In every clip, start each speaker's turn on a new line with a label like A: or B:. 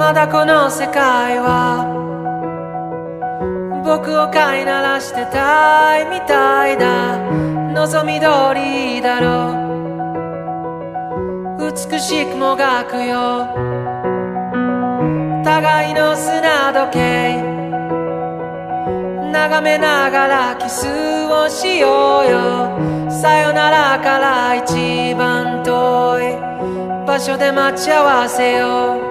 A: まだこの世界は僕を飼いならしてたいみたいだ。望み通りだろう、美しくもがくよ互いの砂時計、眺めながらキスをしようよ。さよならから一番遠い場所で待ち合わせよう。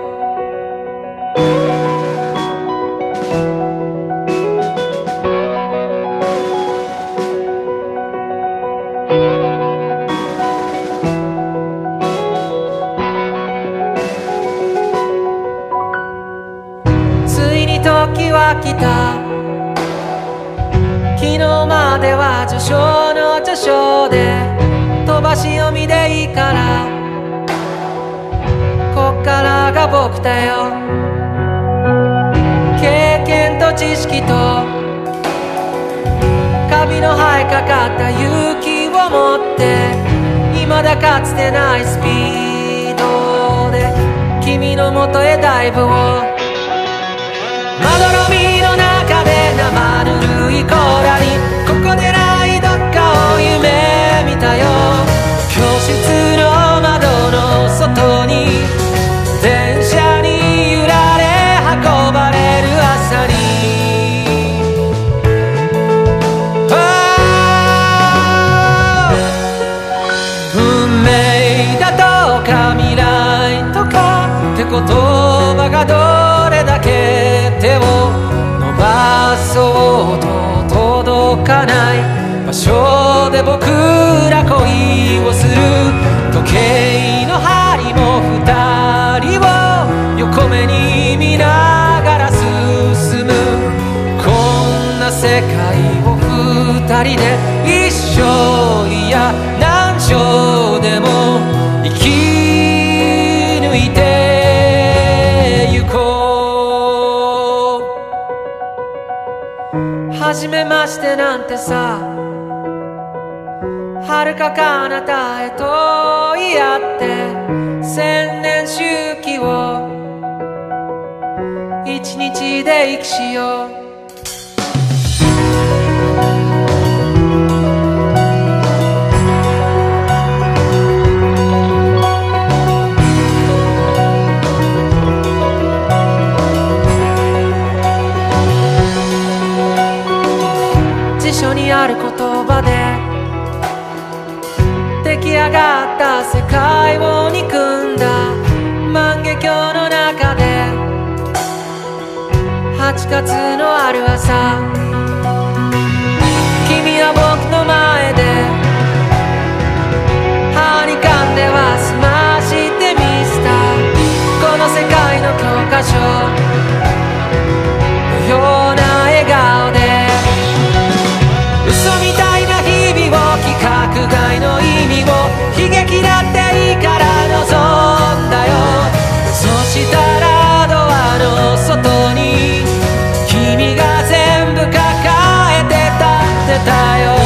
A: ついに時は来た。昨日までは序章の序章で飛ばし読みでいいから、こっからが僕だよ。経験と知識とカビの生えかかった勇気を持って、未だかつてないスピードで君のもとへダイブを。まどろみの中で生ぬるいコーラに、ここでないどっかを夢見たよ。教室の窓の外に電車に揺られ運ばれる朝に、運命だとか未来とかって言葉がどれだけ手を伸ばそうと届かない場所で僕ら恋をする。時計の針も二人を横目に見ながら進む。こんな世界を二人で一生、いや何生でも生き抜いてゆこう。初めましてなんてさ、遥か彼方へと言い合って千年周期を一日で生きしよう。辞書にある言葉で出来上がった世界を憎んだ万華鏡の中で、8月のある朝、君は僕の前で歯に噛んでは済ましてみせた。この世界の教科書のような笑顔で、嘘みたいな日々を規格外の意味を悲劇だっていいから望んだよ。そしたらドアの外に君が全部抱えて立ってたよ。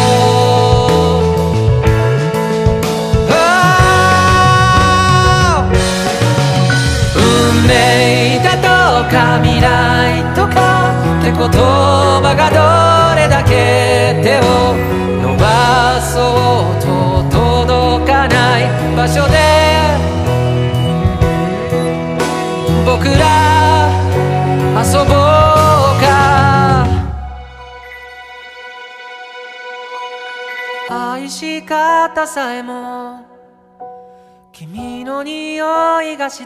A: 運命だとか未来とかって言葉がどれだけ手を伸ばそうと届かない場所で僕ら遊ぼうか。愛し方さえも君の匂いがした。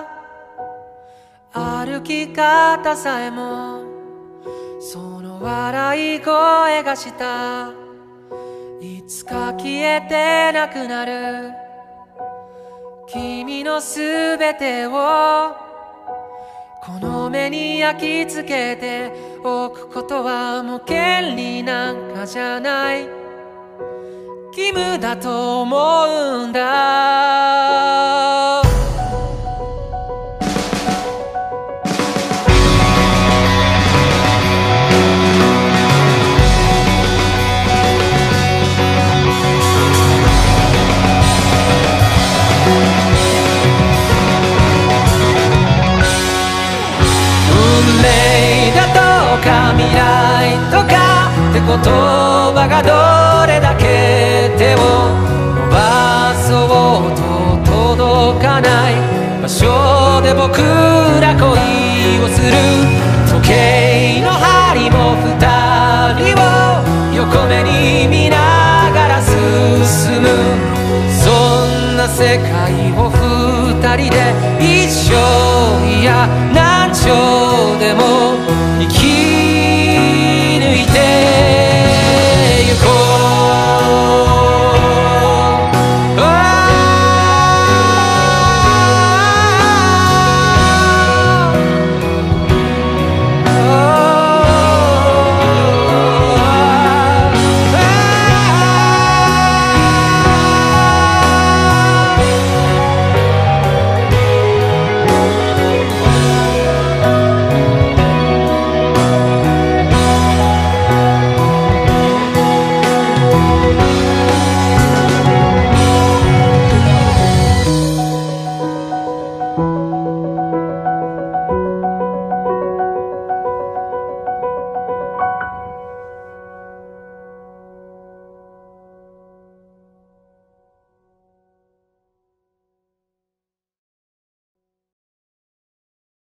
A: 歩き方さえもその笑い声がした。いつか消えてなくなる君のすべてをこの目に焼き付けておくことはもう権利なんかじゃない。義務だと思うんだ。 僕ら恋をする時計の針も二人を横目に見ながら進むそんな世界を二人で一生いや何丁でも生き抜いて